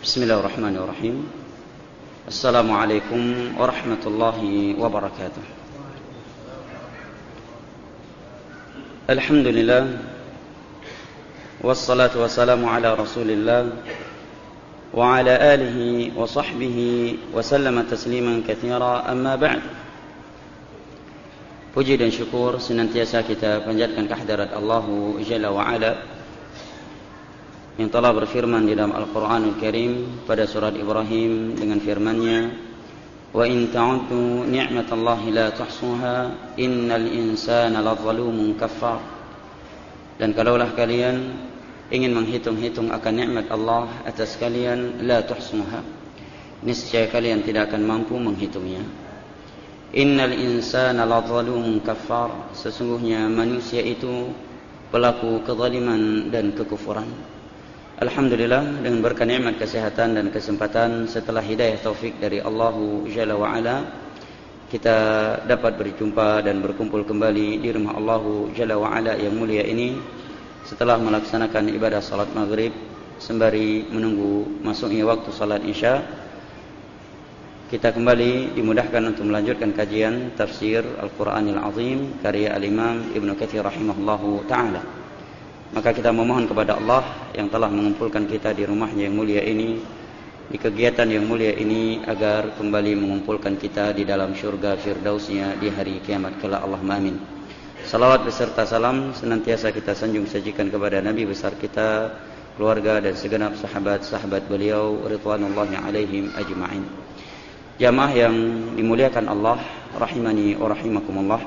Bismillahirrahmanirrahim. Assalamualaikum warahmatullahi wabarakatuh. Alhamdulillah, wassalatu wassalamu ala rasulillah wa ala alihi wa sahbihi wa sallama tasliman katsira, amma ba'd. Puji dan syukur senantiasa kita panjatkan kehadirat Allah Jalla wa Ala yang telah berfirman di dalam Al-Quranul Karim pada surat Ibrahim dengan firman-Nya, wa in ta'uddu ni'matallahi la tuhsuha innal insana ladzalumun kafar. Dan kalaulah kalian ingin menghitung-hitung akan nikmat Allah atas kalian, la tuhsuha, niscaya kalian tidak akan mampu menghitungnya. Innal insana ladzalumun kafar, sesungguhnya manusia itu pelaku kezaliman dan kekufuran. Alhamdulillah, dengan berkah nikmat kesehatan dan kesempatan setelah hidayah taufik dari Allah Jalla wa Ala, kita dapat berjumpa dan berkumpul kembali di rumah Allah Jalla wa Ala yang mulia ini setelah melaksanakan ibadah salat maghrib sembari menunggu masuknya waktu salat isya. Kita kembali dimudahkan untuk melanjutkan kajian tafsir Al-Quranil Azim karya Al-Imam Ibnu Katsir rahimahullahu ta'ala. Maka kita memohon kepada Allah yang telah mengumpulkan kita di rumahnya yang mulia ini, di kegiatan yang mulia ini, agar kembali mengumpulkan kita di dalam syurga firdausnya di hari kiamat kelak. Allahumma amin. Salawat beserta salam senantiasa kita sanjung sajikan kepada Nabi besar kita, keluarga dan segenap sahabat-sahabat beliau ridwanullahi alaihim ajma'in. Jamaah yang dimuliakan Allah rahimani wa rahimakumullah.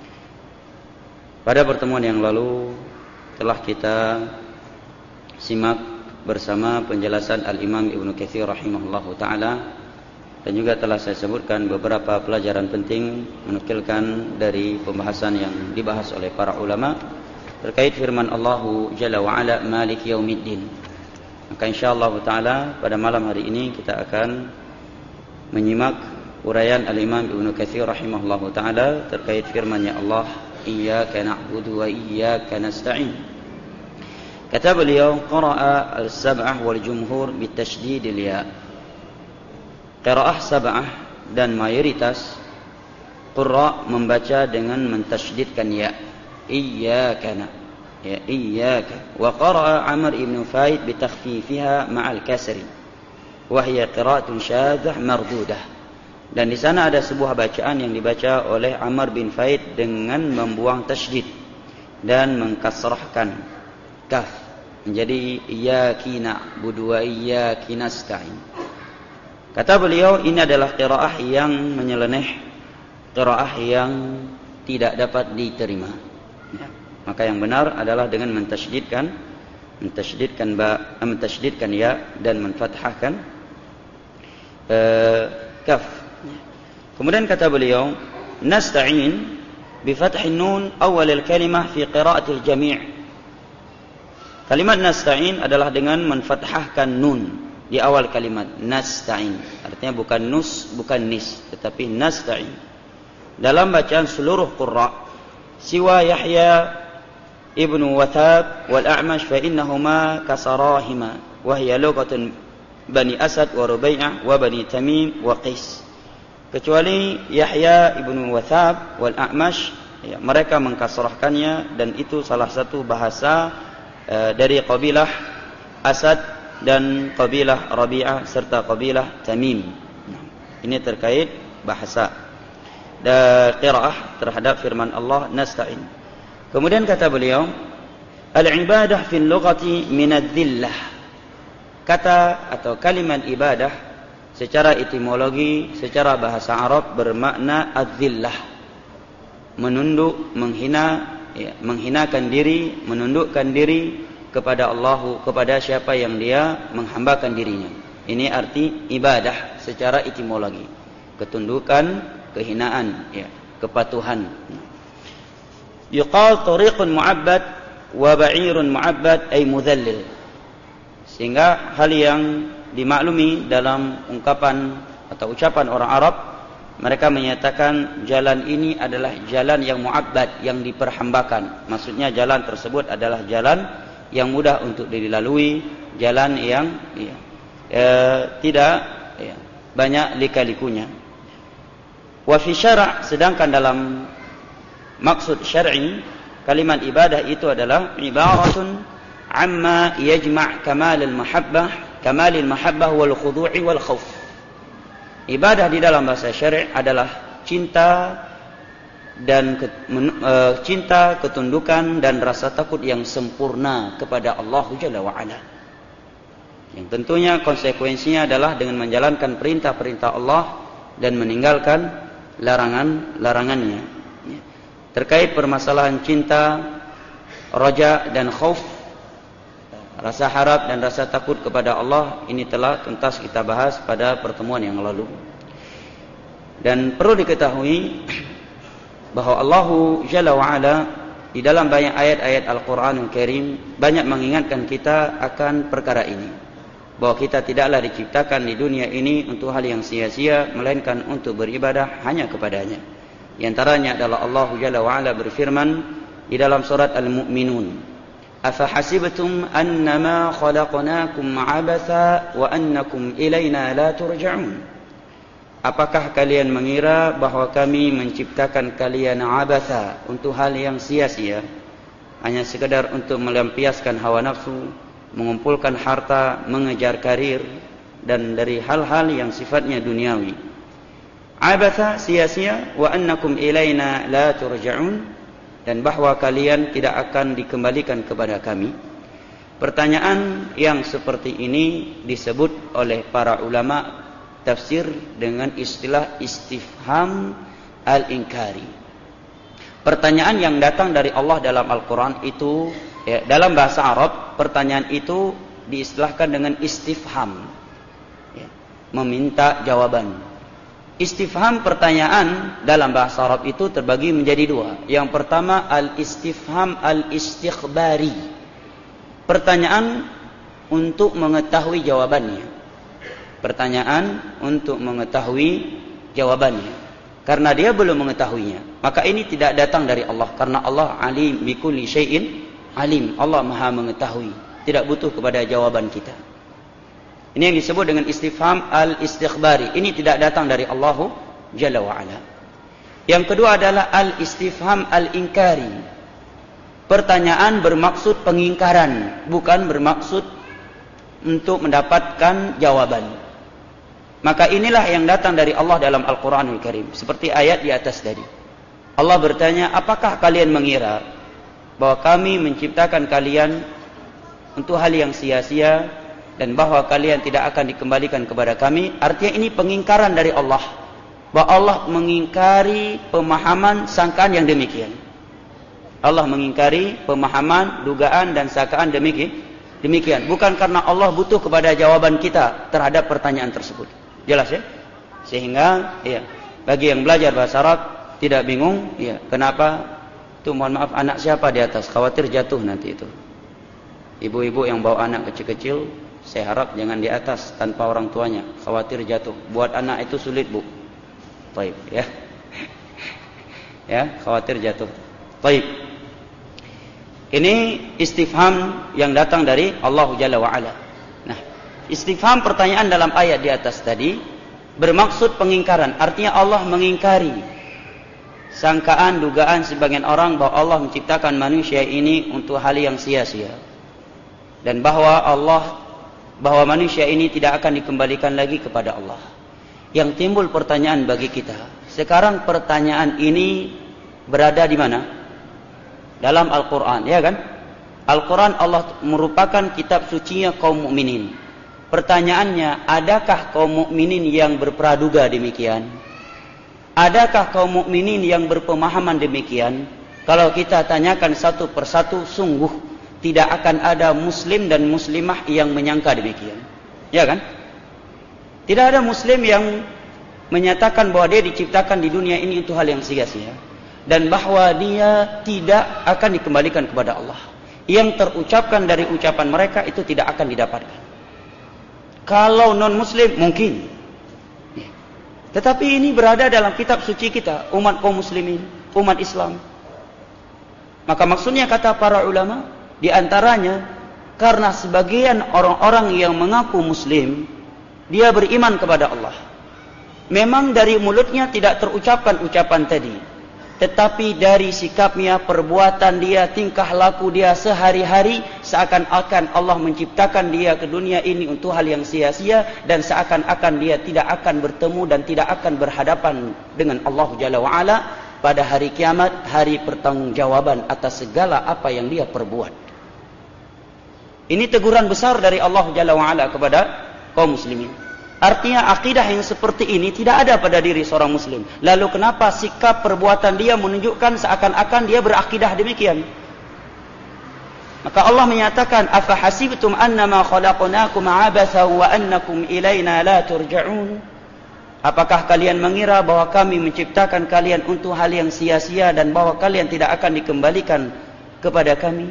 Pada pertemuan yang lalu telah kita simak bersama penjelasan Al-Imam Ibnu Katsir rahimahullahu ta'ala, dan juga telah saya sebutkan beberapa pelajaran penting menukilkan dari pembahasan yang dibahas oleh para ulama terkait firman Allah Jalla wa Ala Malik Yaumiddin. Maka insyaallah ta'ala pada malam hari ini kita akan menyimak uraian Al-Imam Ibnu Katsir rahimahullahu ta'ala terkait firman-Nya Allah, iyyaka na'budu wa iyyaka nasta'in. Kata beliau, qara'a al-sab'ah wal jumhur bitasydid al-ya. Qira'ah sab'ah dan mayoritas qurra membaca dengan mentasydidkan ya. Iyyaka, ya iyyaka. Wa qara'a Amr ibn Faid bitakhfifiha ma'al kasri wa hiya qira'atun syadzah mardudah. Dan di sana ada sebuah bacaan yang dibaca oleh Amr bin Faid dengan membuang tasydid dan mengkasrahkan kaf menjadi iyyaki na'budu wa iyyaki nasta'in. Kata beliau, ini adalah qiraah yang menyeleneh, qiraah yang tidak dapat diterima. Ya. Maka yang benar adalah dengan mentasydidkan ya dan menfathahkan kaf. Kemudian kata beliau, nasta'in bi fathin nun awal al-kalimah fi qira'atil jami'. Kalimat nasta'in adalah dengan menfathahkan nun di awal kalimat nasta'in. Artinya bukan nus, bukan nis, tetapi nasta'in. Dalam bacaan seluruh qurra siwa Yahya ibnu Wathab wal A'mash fa innahuma kasarahima wa hiya lughatun Bani Asad wa Rubai'ah wa Bani Tamim wa Qais. Kecuali Yahya ibnu Wathab wal A'mash, ya, mereka mengkasrahkannya, dan itu salah satu bahasa dari kabilah Asad dan kabilah Rabi'ah serta kabilah Tamim. Ini terkait bahasa dan qiraah terhadap firman Allah nasta'in. Kemudian kata beliau, al-ibadah fil lughati min ad-dhillah. Kata atau kalimat ibadah secara etimologi, secara bahasa Arab bermakna adzillah, menunduk, menghina, ya, menghinakan diri, menundukkan diri kepada Allah, kepada siapa yang dia menghambakan dirinya. Ini arti ibadah secara etimologi, ketundukan, kehinaan, ya, kepatuhan. Yuqal tariqun mu'abbad wa ba'irun mu'abbad ay mudhallil. Sehingga hal yang dimaklumi dalam ungkapan atau ucapan orang Arab, mereka menyatakan jalan ini adalah jalan yang mu'abbad, yang diperhambakan. Maksudnya jalan tersebut adalah jalan yang mudah untuk dilalui, jalan yang tidak banyak lika-likunya. Wa fi syara', sedangkan dalam maksud syar'i kalimat ibadah itu adalah ibaratun amma yajma' kamalil mahabbah wal khudu'i wal khauf. Ibadah di dalam bahasa syar'i adalah cinta dan cinta, ketundukan dan rasa takut yang sempurna kepada Allah Jalla wa Ala. Yang tentunya konsekuensinya adalah dengan menjalankan perintah-perintah Allah dan meninggalkan larangan-larangannya. Terkait permasalahan cinta, raja dan khauf, rasa harap dan rasa takut kepada Allah, ini telah tuntas kita bahas pada pertemuan yang lalu. Dan perlu diketahui bahwa Allah Jalla wa Ala di dalam banyak ayat-ayat Al-Quranul Karim banyak mengingatkan kita akan perkara ini, bahwa kita tidaklah diciptakan di dunia ini untuk hal yang sia-sia, melainkan untuk beribadah hanya kepadanya. Di antaranya adalah Allah Jalla wa Ala berfirman di dalam surat Al-Mu'minun, afa hasibtum annama khalaqnakum abatha wa annakum ilaina la turja'un. Apakah kalian mengira bahwa kami menciptakan kalian abatha, untuk hal yang sia-sia, hanya sekadar untuk melampiaskan hawa nafsu, mengumpulkan harta, mengejar karir, dan dari hal-hal yang sifatnya duniawi. Abatha, sia-sia, wa annakum ilaina la turja'un, dan bahwa kalian tidak akan dikembalikan kepada kami. Pertanyaan yang seperti ini disebut oleh para ulama tafsir dengan istilah istifham al-inkari. Pertanyaan yang datang dari Allah dalam Al-Quran itu, dalam bahasa Arab, pertanyaan itu diistilahkan dengan istifham, meminta jawaban. Istifham, pertanyaan dalam bahasa Arab itu terbagi menjadi dua. Yang pertama al-istifham al-istikhbari, pertanyaan untuk mengetahui jawabannya. Pertanyaan untuk mengetahui jawabannya, karena dia belum mengetahuinya, maka ini tidak datang dari Allah, karena Allah alim bikulli syai'in alim. Allah maha mengetahui, tidak butuh kepada jawaban kita. Ini yang disebut dengan istifham al-istikhbari. Ini tidak datang dari Allah Jalla wa Ala. Yang kedua adalah al-istifham al-inkari. Pertanyaan bermaksud pengingkaran, bukan bermaksud untuk mendapatkan jawaban. Maka inilah yang datang dari Allah dalam Al-Quranul Karim, seperti ayat di atas tadi. Allah bertanya, apakah kalian mengira bahwa kami menciptakan kalian untuk hal yang sia-sia, dan bahwa kalian tidak akan dikembalikan kepada kami? Artinya ini pengingkaran dari Allah, bahwa Allah mengingkari pemahaman sangkaan yang demikian. Allah mengingkari pemahaman, dugaan dan sangkaan demikian. Bukan karena Allah butuh kepada jawaban kita terhadap pertanyaan tersebut. Jelas ya? Sehingga bagi yang belajar bahasa Arab tidak bingung, kenapa tuh, mohon maaf, anak siapa di atas, khawatir jatuh nanti itu. Ibu-ibu yang bawa anak kecil-kecil, saya harap jangan di atas tanpa orang tuanya, khawatir jatuh. Buat anak itu sulit, Bu. Baik, ya. Ya, khawatir jatuh. Baik. Ini istifham yang datang dari Allah Jalla wa Ala. Nah, istifham pertanyaan dalam ayat di atas tadi bermaksud pengingkaran. Artinya Allah mengingkari sangkaan, dugaan sebagian orang bahwa Allah menciptakan manusia ini untuk hal yang sia-sia, dan bahwa manusia ini tidak akan dikembalikan lagi kepada Allah. Yang timbul pertanyaan bagi kita, sekarang pertanyaan ini berada di mana? Dalam Al-Quran, ya kan? Al-Quran Allah merupakan kitab sucinya kaum mukminin. Pertanyaannya, adakah kaum mukminin yang berpraduga demikian? Adakah kaum mukminin yang berpemahaman demikian? Kalau kita tanyakan satu persatu, sungguh tidak akan ada muslim dan muslimah yang menyangka demikian. Ya kan? Tidak ada muslim yang menyatakan bahwa dia diciptakan di dunia ini untuk hal yang sia-sia, dan bahwa dia tidak akan dikembalikan kepada Allah. Yang terucapkan dari ucapan mereka itu tidak akan didapatkan. Kalau non-muslim mungkin, tetapi ini berada dalam kitab suci kita, umat kaum muslimin, umat Islam. Maka maksudnya kata para ulama, di antaranya karena sebagian orang-orang yang mengaku muslim dia beriman kepada Allah. Memang dari mulutnya tidak terucapkan ucapan tadi, tetapi dari sikapnya, perbuatan dia, tingkah laku dia sehari-hari, seakan-akan Allah menciptakan dia ke dunia ini untuk hal yang sia-sia, dan seakan-akan dia tidak akan bertemu dan tidak akan berhadapan dengan Allah Jalla wa'ala pada hari kiamat, hari pertanggungjawaban atas segala apa yang dia perbuat. Ini teguran besar dari Allah Jalla wa'ala kepada kaum muslimin. Artinya akidah yang seperti ini tidak ada pada diri seorang muslim. Lalu kenapa sikap perbuatan dia menunjukkan seakan-akan dia berakidah demikian? Maka Allah menyatakan, afa hasibtum annama khalaqnakum abatha wa annakum ilaina la turja'un? Apakah kalian mengira bahwa kami menciptakan kalian untuk hal yang sia-sia dan bahwa kalian tidak akan dikembalikan kepada kami?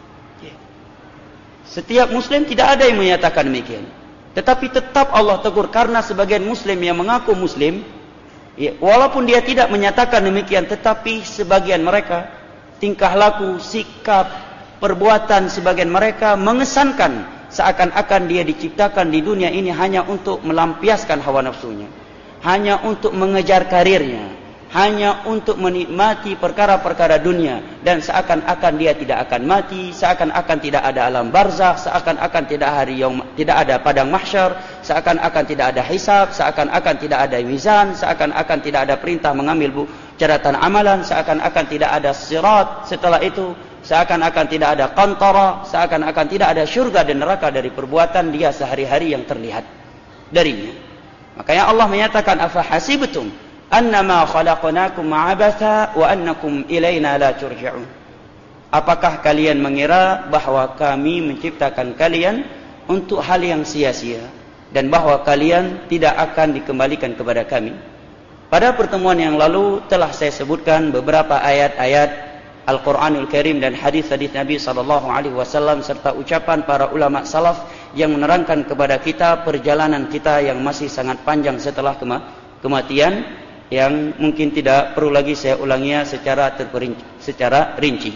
Setiap muslim tidak ada yang menyatakan demikian. Tetapi tetap Allah tegur, karena sebagian muslim yang mengaku muslim, walaupun dia tidak menyatakan demikian, tetapi sebagian mereka, tingkah laku, sikap, perbuatan sebagian mereka mengesankan seakan-akan dia diciptakan di dunia ini hanya untuk melampiaskan hawa nafsunya, hanya untuk mengejar karirnya, hanya untuk menikmati perkara-perkara dunia, dan seakan-akan dia tidak akan mati, seakan-akan tidak ada alam barzakh, seakan-akan tidak ada padang mahsyar, seakan-akan tidak ada hisab, seakan-akan tidak ada mizan, seakan-akan tidak ada perintah mengambil catatan amalan, seakan-akan tidak ada sirat setelah itu, seakan-akan tidak ada qantara, seakan-akan tidak ada syurga dan neraka dari perbuatan dia sehari-hari yang terlihat darinya. Makanya Allah menyatakan, afa hasibtum annama khalaqnakum abatha wa annakum ilaina la turja'un? Apakah kalian mengira bahwa kami menciptakan kalian untuk hal yang sia-sia dan bahwa kalian tidak akan dikembalikan kepada kami? Pada pertemuan yang lalu telah saya sebutkan beberapa ayat-ayat Al-Quranul Karim dan hadis-hadis Nabi SAW serta ucapan para ulama salaf yang menerangkan kepada kita perjalanan kita yang masih sangat panjang setelah kematian, yang mungkin tidak perlu lagi saya ulanginya secara rinci.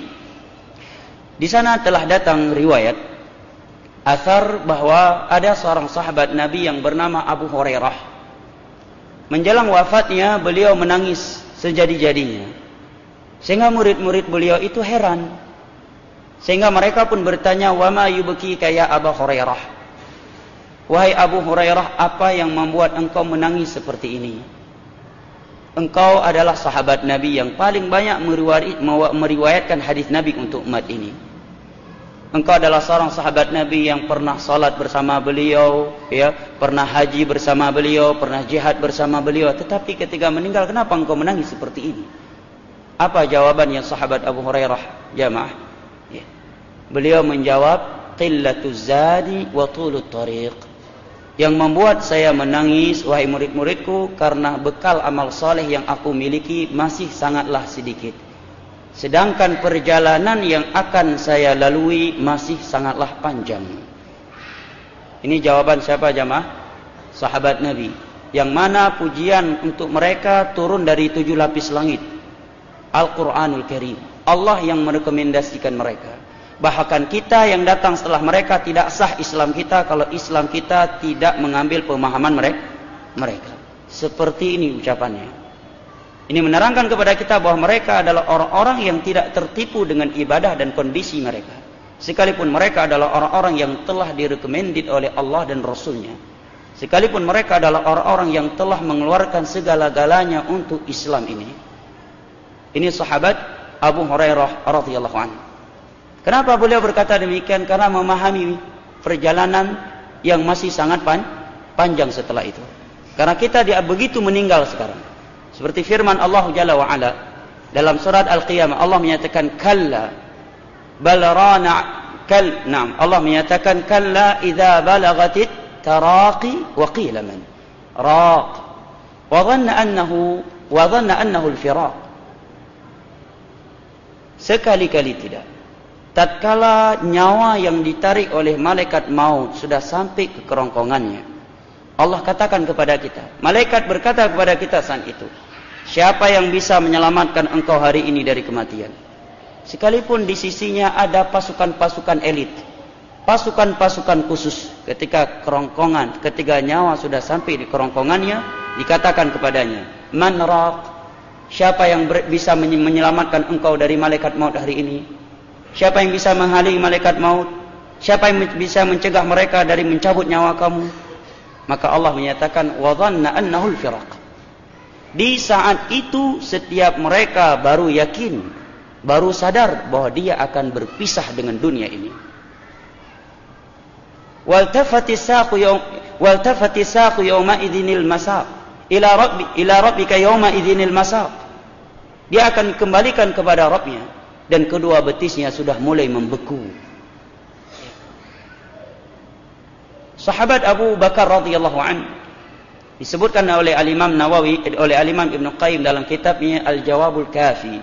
Di sana telah datang riwayat athar bahwa ada seorang sahabat Nabi yang bernama Abu Hurairah. Menjelang wafatnya beliau menangis sejadi-jadinya, sehingga murid-murid beliau itu heran, sehingga mereka pun bertanya, wa ma yubkika ya Abu Hurairah? Wahai Abu Hurairah, apa yang membuat engkau menangis seperti ini? Engkau adalah sahabat Nabi yang paling banyak meriwayatkan hadis Nabi untuk umat ini. Engkau adalah seorang sahabat Nabi yang pernah salat bersama beliau, pernah haji bersama beliau, pernah jihad bersama beliau. Tetapi ketika meninggal, kenapa engkau menangis seperti ini? Apa jawabannya sahabat Abu Hurairah, jamaah? Beliau menjawab, qillatuz zadi wa tulut tariq. Yang membuat saya menangis, wahai murid-muridku, karena bekal amal soleh yang aku miliki masih sangatlah sedikit, sedangkan perjalanan yang akan saya lalui masih sangatlah panjang. Ini jawaban siapa jamaah? Sahabat Nabi, yang mana pujian untuk mereka turun dari 7 lapis langit, Al-Quranul Karim. Allah yang merekomendasikan mereka. Bahkan kita yang datang setelah mereka tidak sah Islam kita kalau Islam kita tidak mengambil pemahaman mereka. Seperti ini ucapannya. Ini menerangkan kepada kita bahwa mereka adalah orang-orang yang tidak tertipu dengan ibadah dan kondisi mereka, sekalipun mereka adalah orang-orang yang telah direkomendasi oleh Allah dan Rasulnya, sekalipun mereka adalah orang-orang yang telah mengeluarkan segala-galanya untuk Islam ini. Ini sahabat Abu Hurairah radhiyallahu anhu. Kenapa beliau berkata demikian? Karena memahami perjalanan yang masih sangat panjang setelah itu. Karena kita begitu meninggal sekarang. Seperti firman Allah Jalla wa'ala dalam surat Al-Qiyamah, Allah menyatakan kalla bal rana Allah menyatakan kalla idza balagatit taraqi wa qila man raq wa dhanna annahu al-firaq. Sekali-kali tidak, tatkala nyawa yang ditarik oleh malaikat maut sudah sampai ke kerongkongannya, Allah katakan kepada kita, malaikat berkata kepada kita saat itu, siapa yang bisa menyelamatkan engkau hari ini dari kematian? Sekalipun di sisinya ada pasukan-pasukan elit, pasukan-pasukan khusus ketika kerongkongan, ketika nyawa sudah sampai di kerongkongannya, dikatakan kepadanya, man raq, siapa yang bisa menyelamatkan engkau dari malaikat maut hari ini? Siapa yang bisa menghalangi malaikat maut? Siapa yang bisa mencegah mereka dari mencabut nyawa kamu? Maka Allah menyatakan, wa dhanna annahu al-firaq. Di saat itu setiap mereka baru yakin, baru sadar bahwa dia akan berpisah dengan dunia ini. Waltafati saqu yawma idzinil masaq ila rabbika yawma idzinil masaq. Dia akan kembalikan kepada Rabbnya dan kedua betisnya sudah mulai membeku. Sahabat Abu Bakar radhiyallahu an disebutkan oleh Al-Imam Nawawi, oleh Al-Imam Ibn Qayyim dalam kitabnya Al-Jawabul Kafi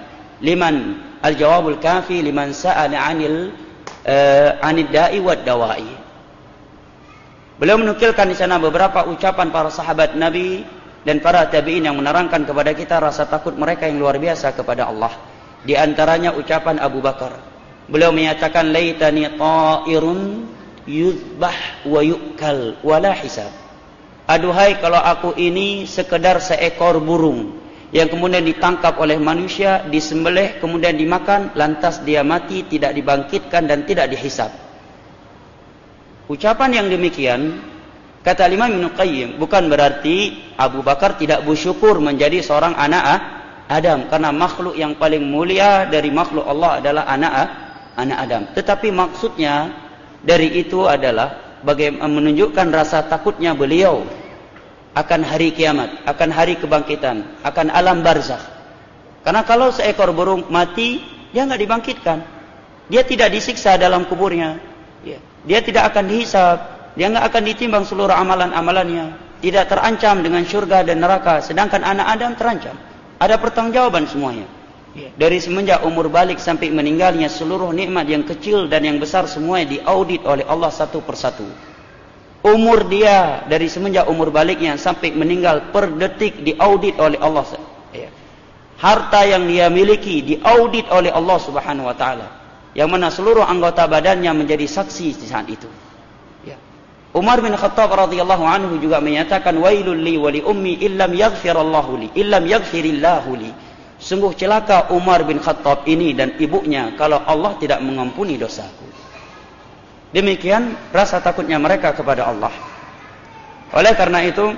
liman sa'ala 'anil da'i wad dawa'i. Beliau menukilkan di sana beberapa ucapan para sahabat Nabi dan para tabi'in yang menerangkan kepada kita rasa takut mereka yang luar biasa kepada Allah. Di antaranya ucapan Abu Bakar. Beliau menyatakan, laitani ta'irun yuzbah wa yu'kal wala hisab. Aduhai kalau aku ini sekedar seekor burung yang kemudian ditangkap oleh manusia, disembelih, kemudian dimakan, lantas dia mati, tidak dibangkitkan dan tidak dihisab. Ucapan yang demikian, kata Imam Ibn Qayyim, bukan berarti Abu Bakar tidak bersyukur menjadi seorang anak Adam, karena makhluk yang paling mulia dari makhluk Allah adalah anak Adam. Tetapi maksudnya dari itu adalah bagaimana menunjukkan rasa takutnya beliau akan hari kiamat, akan hari kebangkitan, akan alam barzakh. Karena kalau seekor burung mati, dia nggak dibangkitkan, dia tidak disiksa dalam kuburnya, dia tidak akan dihisab, dia nggak akan ditimbang seluruh amalan-amalannya, tidak terancam dengan syurga dan neraka. Sedangkan anak Adam terancam, ada pertanggungjawaban semuanya. Dari semenjak umur balik sampai meninggalnya, seluruh nikmat yang kecil dan yang besar semuanya diaudit oleh Allah satu persatu. Umur dia dari semenjak umur baliknya sampai meninggal per detik diaudit oleh Allah. Harta yang dia miliki diaudit oleh Allah Subhanahu wa taala, yang mana seluruh anggota badannya menjadi saksi di saat itu. Umar bin Khattab radhiyallahu anhu juga menyatakan, wailul li wa li ummi illam yaghfirillahu li. Sungguh celaka Umar bin Khattab ini dan ibunya kalau Allah tidak mengampuni dosaku. Demikian rasa takutnya mereka kepada Allah. Oleh karena itu,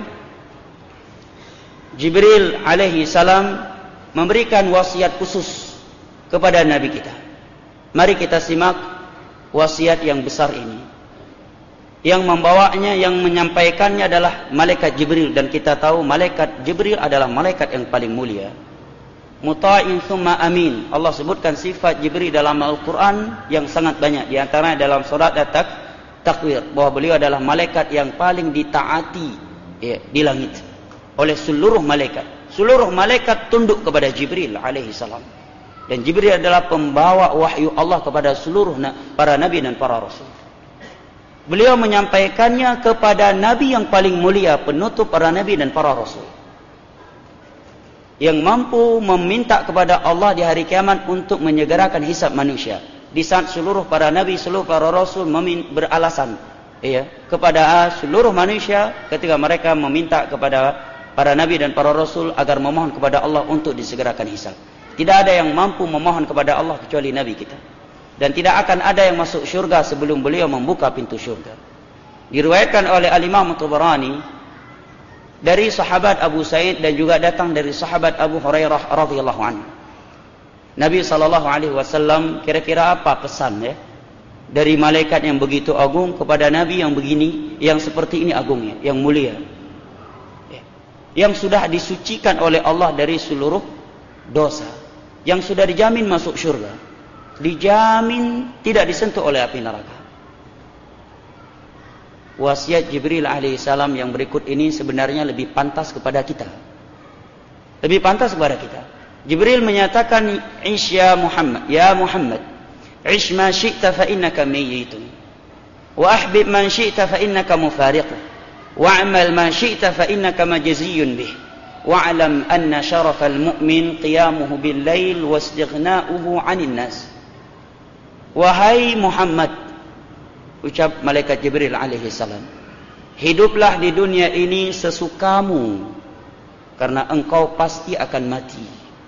Jibril alaihi salam memberikan wasiat khusus kepada Nabi kita. Mari kita simak wasiat yang besar ini. Yang membawanya, yang menyampaikannya adalah malaikat Jibril, dan kita tahu malaikat Jibril adalah malaikat yang paling mulia. Muta'in thumma amin. Allah sebutkan sifat Jibril dalam Al-Quran yang sangat banyak. Di antaranya dalam surat At-Takwir, bahwa beliau adalah malaikat yang paling ditaati di langit oleh seluruh malaikat. Seluruh malaikat tunduk kepada Jibril alaihi salam. Dan Jibril adalah pembawa wahyu Allah kepada seluruh para nabi dan para rasul. Beliau menyampaikannya kepada nabi yang paling mulia, penutup para nabi dan para rasul, yang mampu meminta kepada Allah di hari kiamat untuk menyegerakan hisab manusia. Di saat seluruh para nabi, seluruh para rasul beralasan kepada seluruh manusia ketika mereka meminta kepada para nabi dan para rasul agar memohon kepada Allah untuk disegerakan hisab. Tidak ada yang mampu memohon kepada Allah kecuali nabi kita. Dan tidak akan ada yang masuk syurga sebelum beliau membuka pintu syurga. Diriwayatkan oleh Al-Imam Tabarani dari sahabat Abu Sa'id dan juga datang dari sahabat Abu Hurairah radhiyallahu anhu. Nabi SAW kira-kira apa pesan dari malaikat yang begitu agung kepada Nabi yang begini, yang seperti ini agungnya, yang mulia, yang sudah disucikan oleh Allah dari seluruh dosa, yang sudah dijamin masuk syurga, dijamin tidak disentuh oleh api neraka. Wasiat Jibril alaihissalam yang berikut ini sebenarnya lebih pantas kepada kita. Lebih pantas kepada kita. Jibril menyatakan, "Ish ya Muhammad, ish ma syi'ta fa innaka mayyitun. Wa ahbib man syi'ta fa innaka mufariqun. Wa amal ma syi'ta fa innaka majziyun bih. Wa alam anna syarafal mu'min qiyamuhu bil lail wa istighna'uhu 'anil nas." Wahai Muhammad, ucap malaikat Jibril alaihi salam, hiduplah di dunia ini sesukamu, karena engkau pasti akan mati.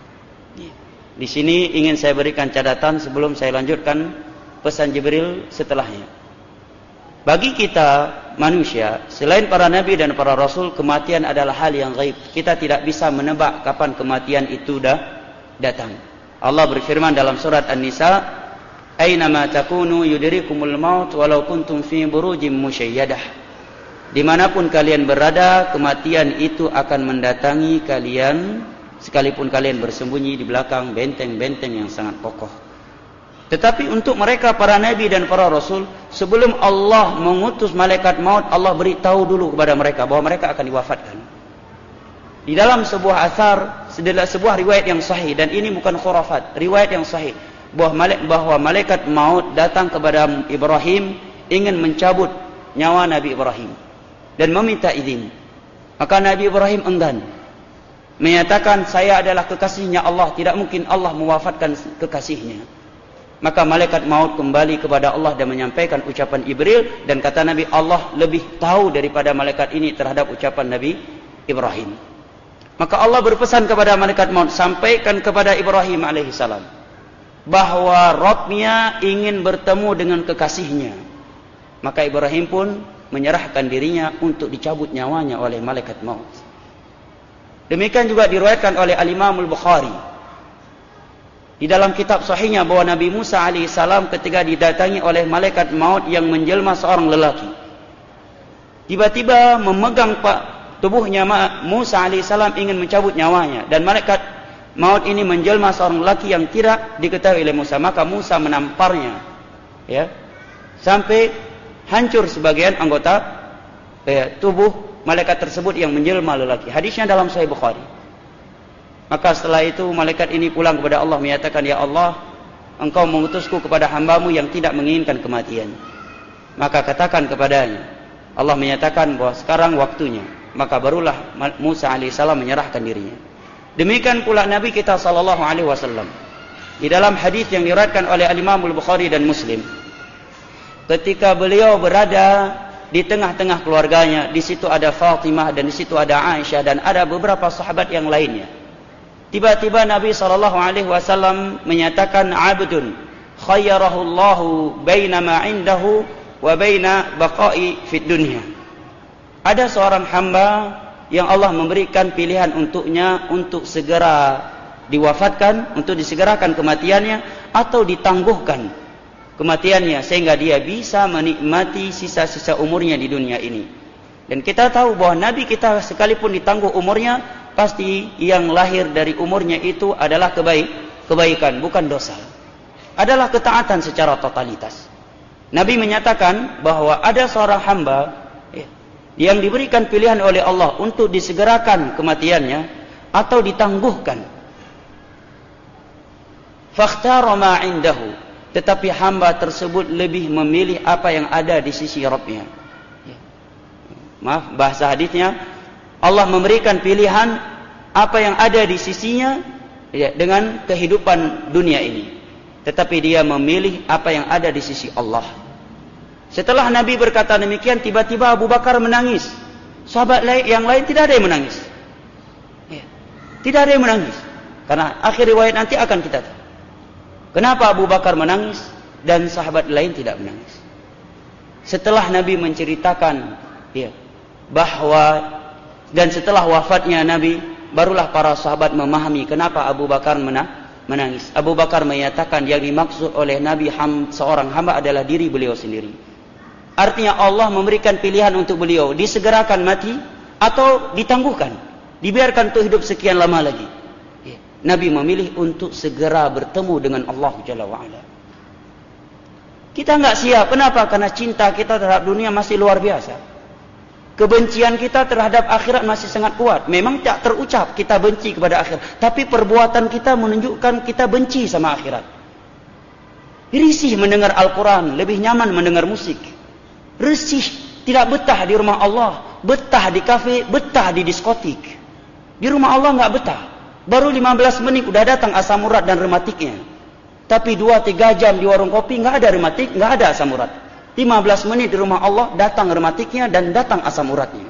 Di sini ingin saya berikan catatan sebelum saya lanjutkan pesan Jibril setelahnya. Bagi kita manusia, selain para nabi dan para rasul, kematian adalah hal yang gaib. Kita tidak bisa menebak kapan kematian itu datang. Allah berfirman dalam surat An-Nisa, "Ainama takunu yudrikumul maut walau kuntum fi burujim musyayyadah." Dimanapun kalian berada, kematian itu akan mendatangi kalian, sekalipun kalian bersembunyi di belakang benteng-benteng yang sangat kokoh. Tetapi untuk mereka para nabi dan para rasul, sebelum Allah mengutus malaikat maut, Allah beritahu dulu kepada mereka bahwa mereka akan diwafatkan. Di dalam sebuah asar, sebuah riwayat yang sahih, dan ini bukan khurafat, riwayat yang sahih, bahwa malaikat maut datang kepada Ibrahim ingin mencabut nyawa Nabi Ibrahim dan meminta izin. Maka Nabi Ibrahim enggan, menyatakan, saya adalah kekasihnya Allah, tidak mungkin Allah mewafatkan kekasihnya. Maka malaikat maut kembali kepada Allah dan menyampaikan ucapan Jibril, dan kata Nabi, Allah lebih tahu daripada malaikat ini terhadap ucapan Nabi Ibrahim. Maka Allah berpesan kepada malaikat maut, sampaikan kepada Ibrahim alaihissalam bahwa Rabbnya ingin bertemu dengan kekasihnya. Maka Ibrahim pun menyerahkan dirinya untuk dicabut nyawanya oleh malaikat maut. Demikian juga diriwayatkan oleh Al-Imam Al-Bukhari di dalam kitab sahihnya bahwa Nabi Musa alaihissalam ketika didatangi oleh malaikat maut yang menjelma seorang lelaki, tiba-tiba memegang tubuhnya Musa alaihissalam ingin mencabut nyawanya, dan malaikat maut ini menjelma seorang lelaki yang tidak diketahui oleh Musa. Maka Musa menamparnya, ya, sampai hancur sebagian anggota tubuh malaikat tersebut yang menjelma lelaki. Hadisnya dalam Sahih Bukhari. Maka setelah itu malaikat ini pulang kepada Allah menyatakan, ya Allah, engkau mengutusku kepada hambamu yang tidak menginginkan kematian. Maka katakan kepadanya, Allah menyatakan bahwa sekarang waktunya. Maka barulah Musa alaihissalam menyerahkan dirinya. Demikian pula Nabi kita sallallahu alaihi wasallam di dalam hadis yang diriwayatkan oleh Al-Imam Al-Bukhari dan Muslim, ketika beliau berada di tengah-tengah keluarganya, di situ ada Fatimah dan di situ ada Aisyah dan ada beberapa sahabat yang lainnya. Tiba-tiba Nabi SAW menyatakan, abdun khayyarahullahu baina ma indahu wa baina baqa'i fid dunya. Ada seorang hamba yang Allah memberikan pilihan untuknya untuk segera diwafatkan, untuk disegerakan kematiannya, atau ditangguhkan kematiannya sehingga dia bisa menikmati sisa-sisa umurnya di dunia ini. Dan kita tahu bahwa Nabi kita sekalipun ditangguh umurnya, pasti yang lahir dari umurnya itu adalah kebaikan, bukan dosa. Adalah ketaatan secara totalitas. Nabi menyatakan bahwa ada seorang hamba yang diberikan pilihan oleh Allah untuk disegerakan kematiannya atau ditangguhkan. Fakhtara ma indahu, tetapi hamba tersebut lebih memilih apa yang ada di sisi Rabbnya. Maaf, bahasa hadisnya, Allah memberikan pilihan apa yang ada di sisinya dengan kehidupan dunia ini, tetapi dia memilih apa yang ada di sisi Allah. Setelah Nabi berkata demikian, tiba-tiba Abu Bakar menangis. Sahabat yang lain tidak ada yang menangis. Tidak ada yang menangis. Karena akhir riwayat nanti akan kita tahu kenapa Abu Bakar menangis dan sahabat lain tidak menangis. Setelah Nabi menceritakan bahwa, dan setelah wafatnya Nabi, barulah para sahabat memahami kenapa Abu Bakar menangis. Abu Bakar menyatakan yang dimaksud oleh Nabi seorang hamba adalah diri beliau sendiri. Artinya Allah memberikan pilihan untuk beliau, disegerakan mati atau ditangguhkan, dibiarkan untuk hidup sekian lama lagi. Nabi memilih untuk segera bertemu dengan Allah Jalla wa'ala. Kita enggak siap. Kenapa? Karena cinta kita terhadap dunia masih luar biasa. Kebencian kita terhadap akhirat masih sangat kuat. Memang tak terucap kita benci kepada akhirat, tapi perbuatan kita menunjukkan kita benci sama akhirat. Risih mendengar Al-Quran, lebih nyaman mendengar musik. Risih, tidak betah di rumah Allah, betah di kafe, betah di diskotik. Di rumah Allah enggak betah. Baru 15 menit udah datang asam urat dan rematiknya. Tapi 2-3 jam di warung kopi enggak ada rematik, enggak ada asam urat. 15 menit di rumah Allah, datang rematiknya dan datang asam uratnya.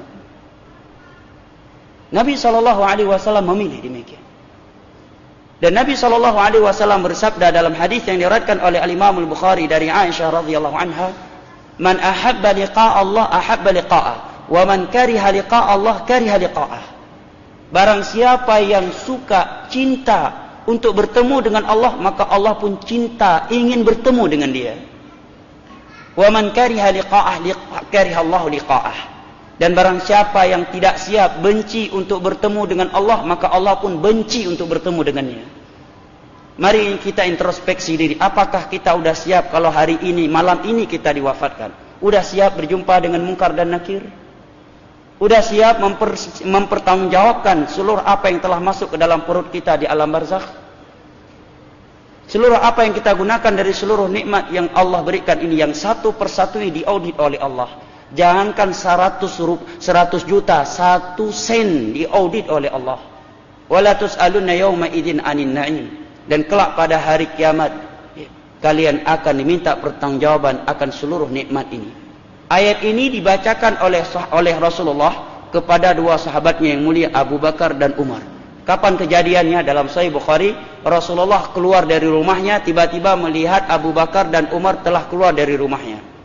Nabi SAW memilih demikian. Dan Nabi SAW bersabda dalam hadis yang diriwayatkan oleh Al-Imam Al-Bukhari dari Aisyah radhiyallahu anha, "Man ahabba liqa Allah ahabba liqa'ah, wa man kariha liqa Allah kariha liqa'ah." Barang siapa yang suka, cinta untuk bertemu dengan Allah, maka Allah pun cinta, ingin bertemu dengan dia. Wa man kariha liqa'ah kariha Allah liqa'ah. Dan barang siapa yang tidak siap, benci untuk bertemu dengan Allah, maka Allah pun benci untuk bertemu dengannya. Mari kita introspeksi diri. Apakah kita sudah siap kalau hari ini, malam ini kita diwafatkan? Sudah siap berjumpa dengan mungkar dan nakir? Sudah siap mempertanggungjawabkan seluruh apa yang telah masuk ke dalam perut kita di alam barzakh? Seluruh apa yang kita gunakan dari seluruh nikmat yang Allah berikan ini, yang satu persatu diaudit oleh Allah. Jangankan 100 juta, 1 sen diaudit oleh Allah. Wala tus'aluna yawma idzin 'anin na'im. Dan kelak pada hari kiamat, kalian akan diminta pertanggungjawaban akan seluruh nikmat ini. Ayat ini dibacakan oleh Rasulullah kepada dua sahabatnya yang mulia, Abu Bakar dan Umar. Kapan kejadiannya? Dalam Sahih Bukhari, Rasulullah keluar dari rumahnya, tiba-tiba melihat Abu Bakar dan Umar telah keluar dari rumahnya.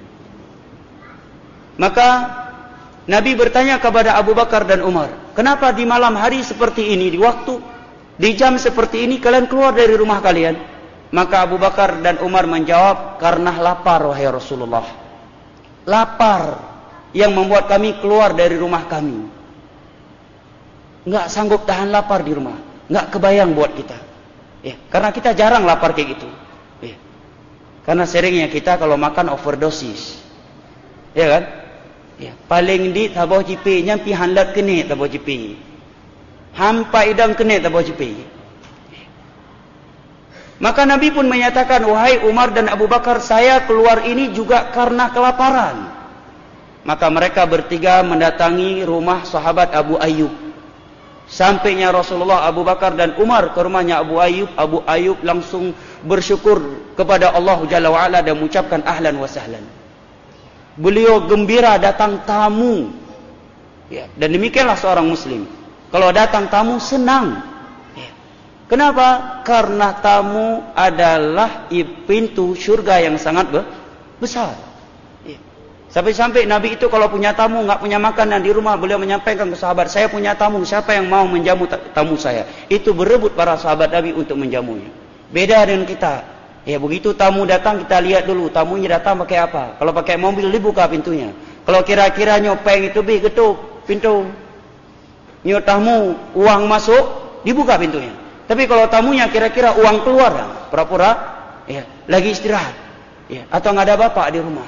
Maka Nabi bertanya kepada Abu Bakar dan Umar, kenapa di malam hari seperti ini, di jam seperti ini kalian keluar dari rumah kalian? Maka Abu Bakar dan Umar menjawab, karena lapar wahai Rasulullah. Lapar yang membuat kami keluar dari rumah kami. Enggak sanggup tahan lapar di rumah. Enggak kebayang buat kita. Ya, karena kita jarang lapar kayak gitu. Ya. Karena seringnya kita kalau makan overdosis. Ya kan? Ya, paling di tabuh cipi nyampi handat kene tabuh cipi. Hampa idang kene tabuh cipi. Maka Nabi pun menyatakan, wahai Umar dan Abu Bakar, saya keluar ini juga karena kelaparan. Maka mereka bertiga mendatangi rumah sahabat Abu Ayyub. Sampainya Rasulullah, Abu Bakar dan Umar ke rumahnya Abu Ayyub. Abu Ayyub langsung bersyukur kepada Allah Jalla wa'ala dan mengucapkan ahlan wa sahlan. Beliau gembira datang tamu. Ya, dan demikianlah seorang muslim. Kalau datang tamu senang. Ya. Kenapa? Karena tamu adalah pintu syurga yang sangat besar. Ya. Sampai-sampai Nabi itu kalau punya tamu, enggak punya makanan di rumah, beliau menyampaikan ke sahabat, saya punya tamu, siapa yang mau menjamu tamu saya? Itu berebut para sahabat Nabi untuk menjamunya. Beda dengan kita. Ya, begitu tamu datang, kita lihat dulu tamunya datang pakai apa. Kalau pakai mobil, dibuka pintunya. Kalau kira-kira nyopeng itu ketuk pintu. Nyot tamu, uang masuk, dibuka pintunya. Tapi kalau tamunya kira-kira uang keluar, pura-pura ya, lagi istirahat. Ya, atau enggak ada bapak di rumah.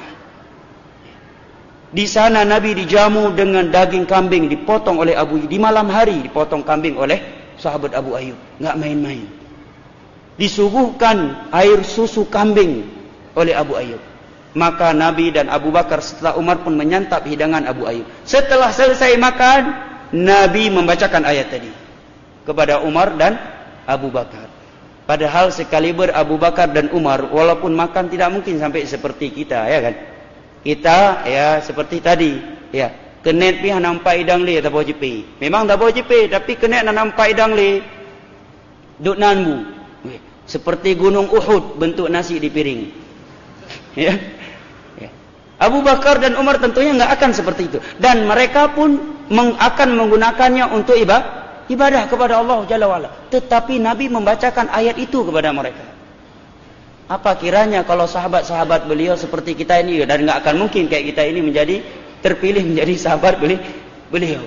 Di sana Nabi dijamu dengan daging kambing dipotong oleh Abu Ayyub. Di malam hari dipotong kambing oleh sahabat Abu Ayyub. Enggak main-main. Disuguhkan air susu kambing oleh Abu Ayyub. Maka Nabi dan Abu Bakar setelah Umar pun menyantap hidangan Abu Ayyub. Setelah selesai makan, Nabi membacakan ayat tadi kepada Umar dan Abu Bakar. Padahal sekaliber Abu Bakar dan Umar, walaupun makan tidak mungkin sampai seperti kita, ya kan? Kita ya seperti tadi, ya. Kenet pi nampak idang le tak boleh jepi. Memang tak boleh jepi, tapi kenet nampak idang le. Duk nanbu. Seperti gunung Uhud bentuk nasi di piring. Ya. Ya. Abu Bakar dan Umar tentunya enggak akan seperti itu. Dan mereka pun akan menggunakannya untuk ibadah kepada Allah Jalla wa'ala. Tetapi Nabi membacakan ayat itu kepada mereka. Apa kiranya kalau sahabat-sahabat beliau seperti kita ini, dan enggak akan mungkin kayak kita ini menjadi terpilih menjadi sahabat beliau.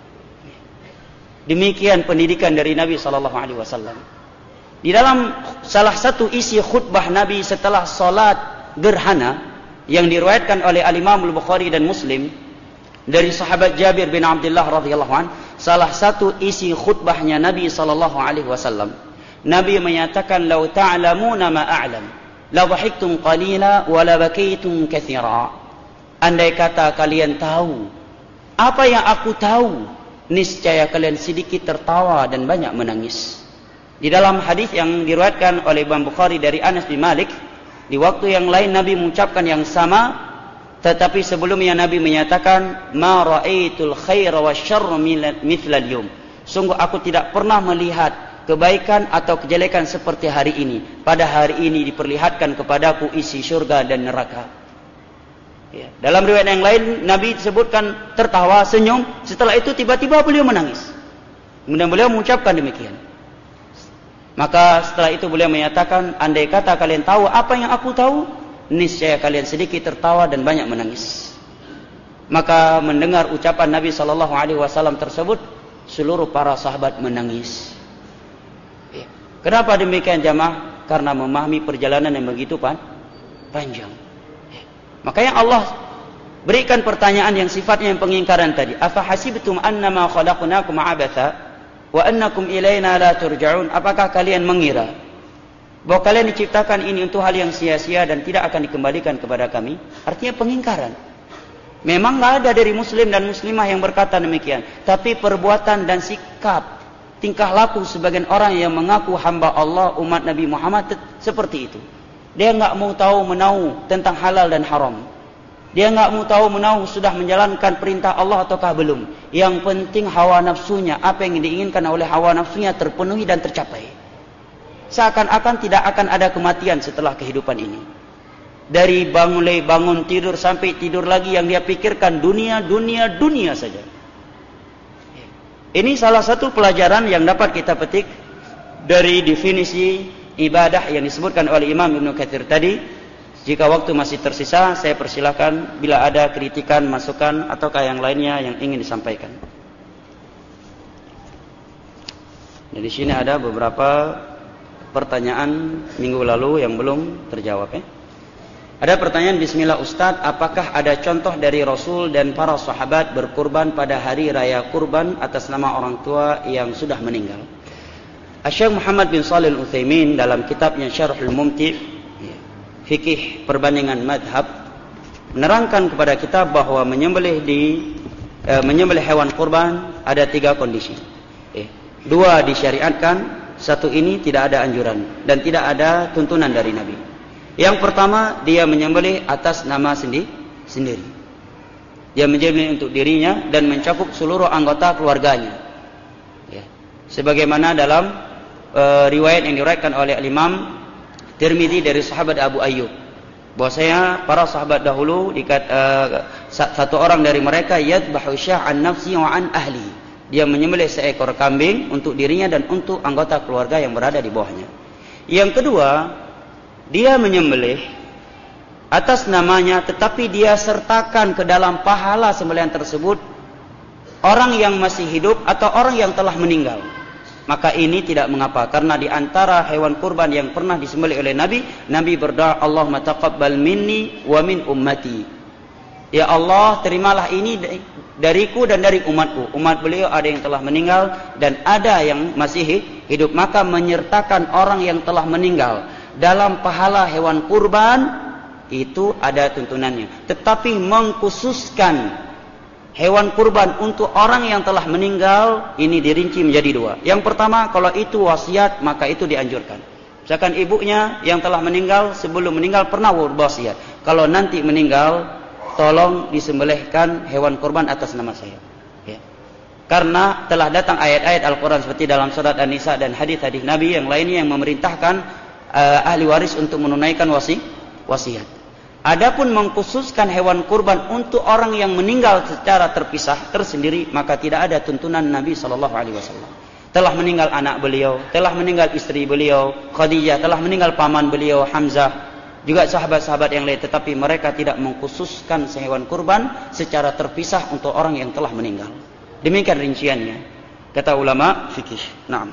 Demikian pendidikan dari Nabi SAW. Di dalam salah satu isi khutbah Nabi setelah salat gerhana yang diriwayatkan oleh Al-Imam Al-Bukhari dan Muslim dari sahabat Jabir bin Abdullah radhiyallahu an, salah satu isi khutbahnya Nabi SAW, Nabi menyatakan, "Lau ta'lamuna ma a'lam, la dhahiktum qalila wa la bakaitum katsira." Andai kata kalian tahu apa yang aku tahu, niscaya kalian sedikit tertawa dan banyak menangis. Di dalam hadis yang diriwayatkan oleh Imam Bukhari dari Anas bin Malik, di waktu yang lain Nabi mengucapkan yang sama, Tetapi sebelumnya Nabi menyatakan, ma ra'aitul khaira wasyarra mithlal yawm. Sungguh aku tidak pernah melihat kebaikan atau kejelekan seperti hari ini. Pada hari ini diperlihatkan kepadaku isi syurga dan neraka. Ya. Dalam riwayat yang lain Nabi disebutkan tertawa, senyum, setelah itu tiba-tiba beliau menangis. Kemudian beliau mengucapkan demikian. Maka setelah itu beliau menyatakan, andai kata kalian tahu apa yang aku tahu, niscaya kalian sedikit tertawa dan banyak menangis. Maka mendengar ucapan Nabi SAW tersebut, seluruh para sahabat menangis. Ya. Kenapa demikian jamaah? Karena memahami perjalanan yang begitu panjang. Ya. Makanya Allah berikan pertanyaan yang sifatnya yang pengingkaran tadi. Afa hasibtum annama khalaqnakum abatha wa annakum ilaina la turja'un? Apakah kalian mengira bahwa kalian diciptakan ini untuk hal yang sia-sia dan tidak akan dikembalikan kepada kami? Artinya pengingkaran. Memang tidak ada dari muslim dan muslimah yang berkata demikian. Tapi perbuatan dan sikap, tingkah laku sebagian orang yang mengaku hamba Allah, umat Nabi Muhammad seperti itu. Dia enggak mau tahu menahu tentang halal dan haram. Dia enggak mau tahu menahu sudah menjalankan perintah Allah ataukah belum. Yang penting hawa nafsunya, apa yang diinginkan oleh hawa nafsunya terpenuhi dan tercapai. Seakan-akan tidak akan ada kematian setelah kehidupan ini. Dari bangun tidur sampai tidur lagi yang dia pikirkan dunia saja. Ini salah satu pelajaran yang dapat kita petik dari definisi ibadah yang disebutkan oleh Imam Ibnu Katsir tadi. Jika waktu masih tersisa, saya persilahkan bila ada kritikan, masukan ataukah yang lainnya yang ingin disampaikan. Jadi di sini ada beberapa pertanyaan minggu lalu yang belum terjawab ya. Ada pertanyaan, bismillah Ustadz, apakah ada contoh dari Rasul dan para sahabat berkurban pada hari raya kurban atas nama orang tua yang sudah meninggal? Syekh Muhammad bin Shalih Al-Utsaimin dalam kitabnya Syarhul Mumti' Fikih Perbandingan Madhab menerangkan kepada kita bahwa menyembelih hewan kurban ada 3 kondisi. 2 disyariatkan, 1 ini tidak ada anjuran dan tidak ada tuntunan dari Nabi. Yang pertama, dia menyembelih atas nama sendiri. Dia menyembelih untuk dirinya dan mencakup seluruh anggota keluarganya. Ya. Sebagaimana dalam riwayat yang diriwayatkan oleh Imam Tirmidzi dari sahabat Abu Ayyub, bahwasanya para sahabat dahulu satu orang dari mereka yadbahu sya'an nafsi wa an ahli. Dia menyembelih seekor kambing untuk dirinya dan untuk anggota keluarga yang berada di bawahnya. Yang kedua, dia menyembelih atas namanya, tetapi dia sertakan ke dalam pahala sembelihan tersebut orang yang masih hidup atau orang yang telah meninggal. Maka ini tidak mengapa, karena di antara hewan kurban yang pernah disembelih oleh Nabi, Nabi berdoa, Allahumma taqabbal minni wa min ummati. Ya Allah, terimalah ini dariku dan dari umatku. Umat beliau ada yang telah meninggal dan ada yang masih hidup. Maka menyertakan orang yang telah meninggal dalam pahala hewan kurban itu ada tuntunannya. Tetapi mengkhususkan hewan kurban untuk orang yang telah meninggal ini dirinci menjadi 2. Yang pertama, kalau itu wasiat maka itu dianjurkan. Misalkan ibunya yang telah meninggal sebelum meninggal pernah berwasiat, kalau nanti meninggal tolong disembelihkan hewan kurban atas nama saya. Ya. Karena telah datang ayat-ayat Al-Quran seperti dalam surat An-Nisa dan hadis-hadis Nabi yang lainnya yang memerintahkan ahli waris untuk menunaikan wasiat. Adapun mengkhususkan hewan kurban untuk orang yang meninggal secara terpisah tersendiri, maka tidak ada tuntunan Nabi SAW. Telah meninggal anak beliau, telah meninggal istri beliau Khadijah, telah meninggal paman beliau Hamzah, juga sahabat-sahabat yang lain, tetapi mereka tidak mengkhususkan hewan kurban secara terpisah untuk orang yang telah meninggal. Demikian rinciannya kata ulama fikih. Naam.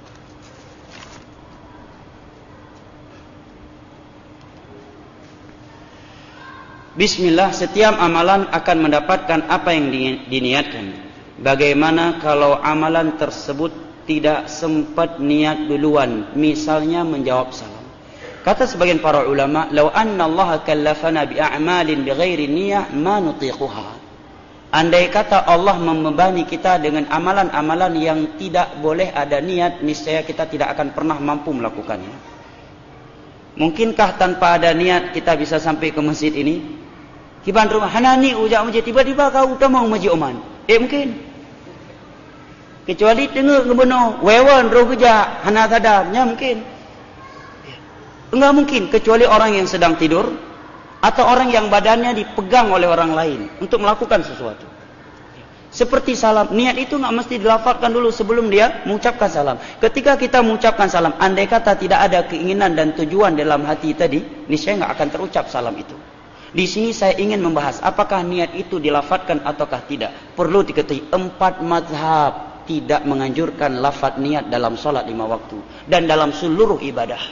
Bismillah, setiap amalan akan mendapatkan apa yang diniatkan. Bagaimana kalau amalan tersebut tidak sempat niat duluan, misalnya menjawab salam? Kata sebagian para ulama, "Lau anna Allah kallafana bi a'malin bighairi niyyah ma nutiquha." Andai kata Allah membebani kita dengan amalan-amalan yang tidak boleh ada niat, niscaya kita tidak akan pernah mampu melakukannya. Mungkinkah tanpa ada niat kita bisa sampai ke masjid ini? Kiban rumah hanani ujak masjid tiba-tiba kau utama masjid Oman. Mungkin. Kecuali dengar ngebenar wewan roh kerja hana sadarnya mungkin. Enggak mungkin kecuali orang yang sedang tidur atau orang yang badannya dipegang oleh orang lain untuk melakukan sesuatu. Seperti salam, niat itu enggak mesti dilafalkan dulu sebelum dia mengucapkan salam. Ketika kita mengucapkan salam, andai kata tidak ada keinginan dan tujuan dalam hati tadi, niscaya enggak akan terucap salam itu. Di sini saya ingin membahas apakah niat itu dilafalkan ataukah tidak. Perlu diketahui 4 mazhab tidak menganjurkan lafaz niat dalam salat 5 waktu dan dalam seluruh ibadah.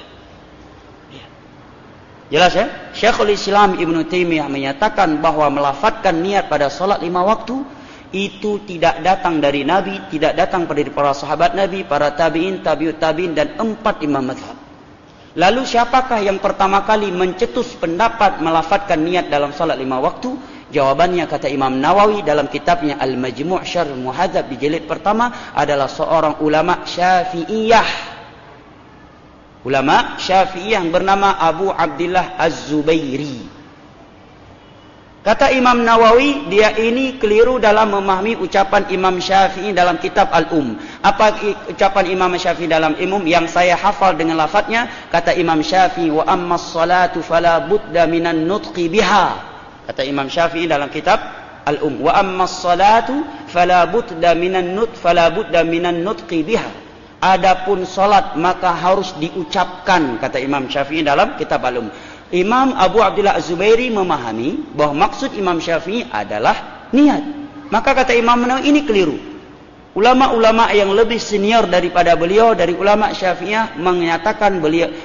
Jelas ya? Syekhul Islam Ibn Taimiyah menyatakan bahwa melafazkan niat pada salat 5 waktu itu tidak datang dari Nabi, tidak datang dari para sahabat Nabi, para tabi'in, tabi'ut tabi'in dan 4 imam mazhab. Lalu siapakah yang pertama kali mencetus pendapat melafazkan niat dalam salat 5 waktu? Jawabannya kata Imam Nawawi dalam kitabnya Al-Majmu' Syarh Muhadzab di jilid pertama adalah seorang ulama Syafi'iyah. Ulama Syafi'iyah yang bernama Abu Abdillah Az-Zubairi. Kata Imam Nawawi, dia ini keliru dalam memahami ucapan Imam Syafi'i dalam kitab Al-Um. Apa ucapan Imam Syafi'i dalam Al-Um yang saya hafal dengan lafadznya? Kata Imam Syafi'i, wa ammas salatu fala budda minan nutqi biha. Kata Imam Syafi'i dalam kitab Al-Um, wa ammas salatu fala budda minan nutqi biha. Adapun salat maka harus diucapkan, kata Imam Syafi'i dalam kitab Al-Um. Imam Abu Abdillah Az-Zubairi memahami bahwa maksud Imam Syafi'i adalah niat. Maka kata Imam Nawawi ini keliru. Ulama-ulama yang lebih senior daripada beliau dari ulama Syafi'iyah menyatakan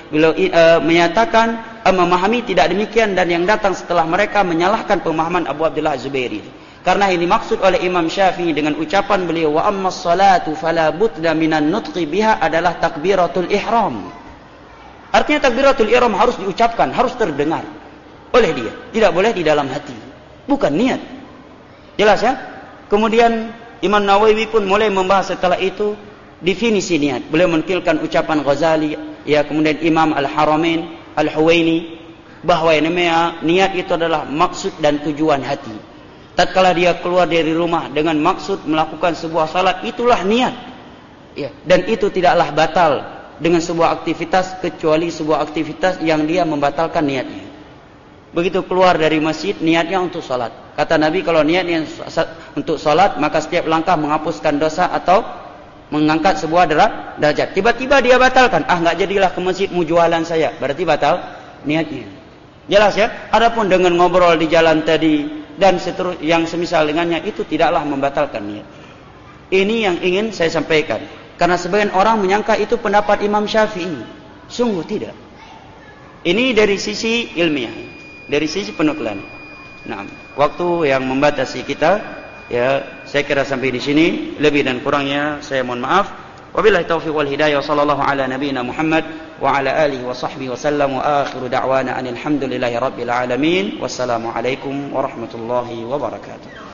memahami tidak demikian, dan yang datang setelah mereka menyalahkan pemahaman Abu Abdillah Az-Zubairi. Karena ini maksud oleh Imam Syafi'i dengan ucapan beliau wa ammas salatu fala budda minan nutqi biha adalah takbiratul ihram. Artinya takbiratul ihram harus diucapkan, harus terdengar oleh dia. Tidak boleh di dalam hati. Bukan niat. Jelas ya? Kemudian Imam Nawawi pun mulai membahas setelah itu definisi niat. Beliau menukilkan ucapan Ghazali, ya, kemudian Imam Al-Haramain Al-Huwaini, bahwa yang namanya niat itu adalah maksud dan tujuan hati. Tatkala dia keluar dari rumah dengan maksud melakukan sebuah salat, itulah niat. Ya, dan itu tidaklah batal dengan sebuah aktivitas kecuali sebuah aktivitas yang dia membatalkan niatnya. Begitu keluar dari masjid niatnya untuk salat. Kata Nabi kalau niatnya untuk salat maka setiap langkah menghapuskan dosa atau mengangkat sebuah derajat. Tiba-tiba dia batalkan, enggak jadilah ke masjid mau jualan saya. Berarti batal niatnya. Jelas ya? Adapun dengan ngobrol di jalan tadi dan seterusnya yang semisal dengannya itu tidaklah membatalkan niat. Ini yang ingin saya sampaikan. Karena sebagian orang menyangka itu pendapat Imam Syafi'i. Sungguh tidak. Ini dari sisi ilmiah, dari sisi penukilan. Nah, waktu yang membatasi kita, ya, saya kira sampai di sini. Lebih dan kurangnya saya mohon maaf. Wabillahi taufiq wal hidayah. Sallallahu ala nabiyina Muhammad wa ala alihi wa sahbihi wa sallam. Wa akhiru da'wana anil hamdulillahi rabbil alamin. Wassalamualaikum warahmatullahi wabarakatuh.